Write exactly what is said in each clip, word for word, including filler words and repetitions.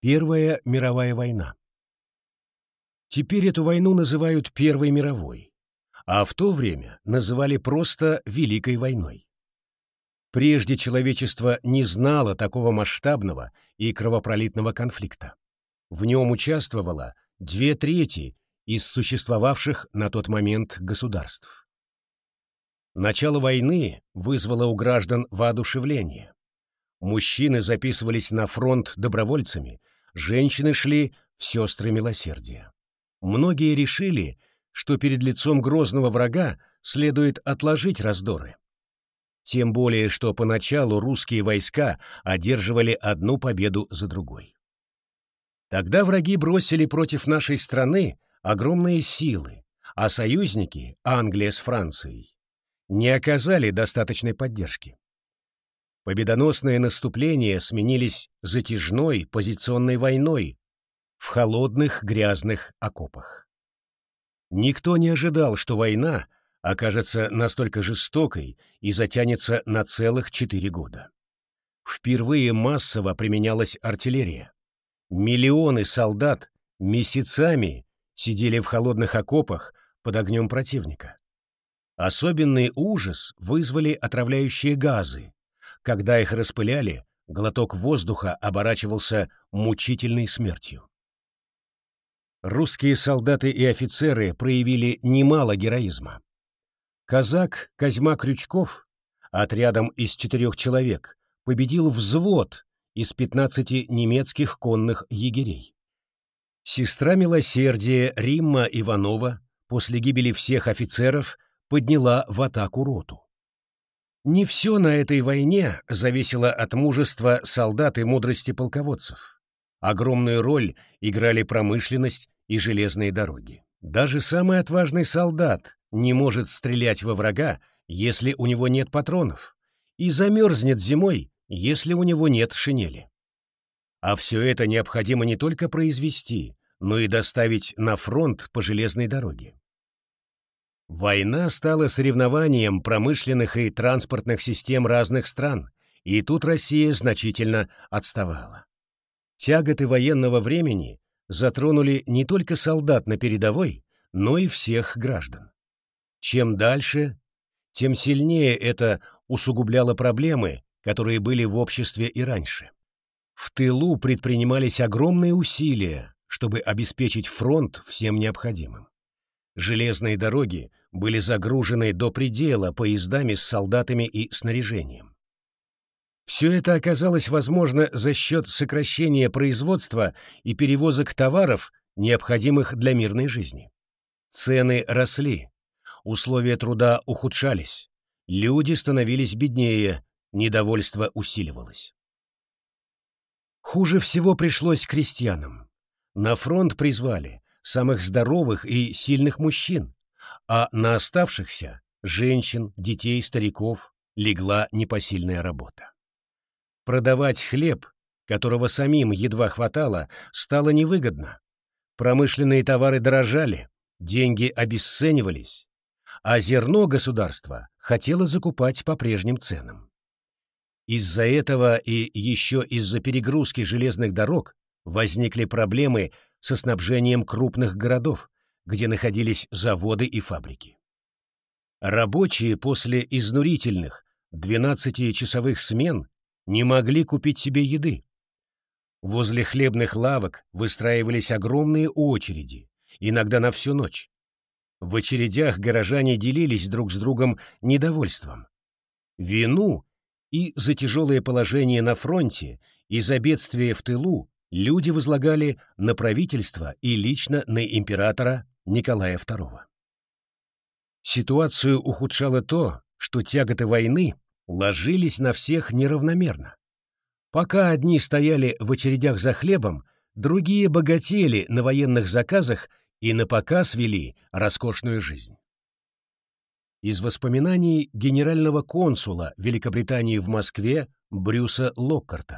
Первая мировая война. Теперь эту войну называют Первой мировой, а в то время называли просто Великой войной. Прежде человечество не знало такого масштабного и кровопролитного конфликта. В нем участвовало две трети из существовавших на тот момент государств. Начало войны вызвало у граждан воодушевление. Мужчины записывались на фронт добровольцами, женщины шли в сестры милосердия. Многие решили, что перед лицом грозного врага следует отложить раздоры. Тем более, что поначалу русские войска одерживали одну победу за другой. Тогда враги бросили против нашей страны огромные силы, а союзники, Англия с Францией, не оказали достаточной поддержки. Победоносные наступления сменились затяжной позиционной войной в холодных грязных окопах. Никто не ожидал, что война окажется настолько жестокой и затянется на целых четыре года. Впервые массово применялась артиллерия. Миллионы солдат месяцами сидели в холодных окопах под огнем противника. Особенный ужас вызвали отравляющие газы. Когда их распыляли, глоток воздуха оборачивался мучительной смертью. Русские солдаты и офицеры проявили немало героизма. Казак Козьма Крючков отрядом из четырех человек победил взвод из пятнадцати немецких конных егерей. Сестра милосердия Римма Иванова после гибели всех офицеров подняла в атаку роту. Не все на этой войне зависело от мужества солдат и мудрости полководцев. Огромную роль играли промышленность и железные дороги. Даже самый отважный солдат не может стрелять во врага, если у него нет патронов, и замерзнет зимой, если у него нет шинели. А все это необходимо не только произвести, но и доставить на фронт по железной дороге. Война стала соревнованием промышленных и транспортных систем разных стран, и тут Россия значительно отставала. Тяготы военного времени затронули не только солдат на передовой, но и всех граждан. Чем дальше, тем сильнее это усугубляло проблемы, которые были в обществе и раньше. В тылу предпринимались огромные усилия, чтобы обеспечить фронт всем необходимым. Железные дороги были загружены до предела поездами с солдатами и снаряжением. Все это оказалось возможно за счет сокращения производства и перевозок товаров, необходимых для мирной жизни. Цены росли, условия труда ухудшались, люди становились беднее, недовольство усиливалось. Хуже всего пришлось крестьянам. На фронт призвали самых здоровых и сильных мужчин, а на оставшихся – женщин, детей, стариков – легла непосильная работа. Продавать хлеб, которого самим едва хватало, стало невыгодно. Промышленные товары дорожали, деньги обесценивались, а зерно государство хотело закупать по прежним ценам. Из-за этого и еще из-за перегрузки железных дорог возникли проблемы со снабжением крупных городов, где находились заводы и фабрики. Рабочие после изнурительных двенадцатичасовых смен не могли купить себе еды. Возле хлебных лавок выстраивались огромные очереди, иногда на всю ночь. В очередях горожане делились друг с другом недовольством. Вину и за тяжелое положение на фронте, и за бедствие в тылу люди возлагали на правительство и лично на императора Николая второго. Ситуацию ухудшало то, что тяготы войны ложились на всех неравномерно. Пока одни стояли в очередях за хлебом, другие богатели на военных заказах и напоказ вели роскошную жизнь. Из воспоминаний генерального консула Великобритании в Москве Брюса Локкарта.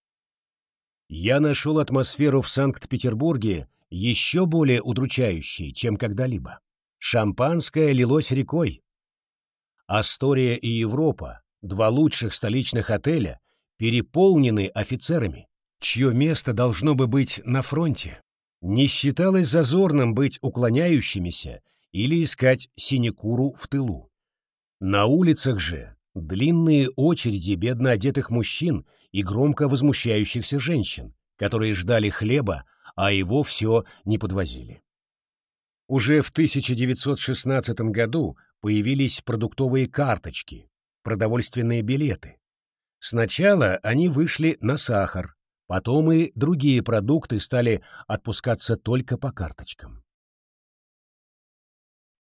«Я нашел атмосферу в Санкт-Петербурге еще более удручающей, чем когда-либо. Шампанское лилось рекой. Астория и Европа, два лучших столичных отеля, переполнены офицерами. чье место должно бы быть на фронте. Не считалось зазорным быть уклоняющимися или искать синекуру в тылу. На улицах же длинные очереди бедно одетых мужчин и громко возмущающихся женщин, которые ждали хлеба, а его все не подвозили. Уже в тысяча девятьсот шестнадцатом году появились продуктовые карточки, продовольственные билеты. Сначала они вышли на сахар, потом и другие продукты стали отпускаться только по карточкам.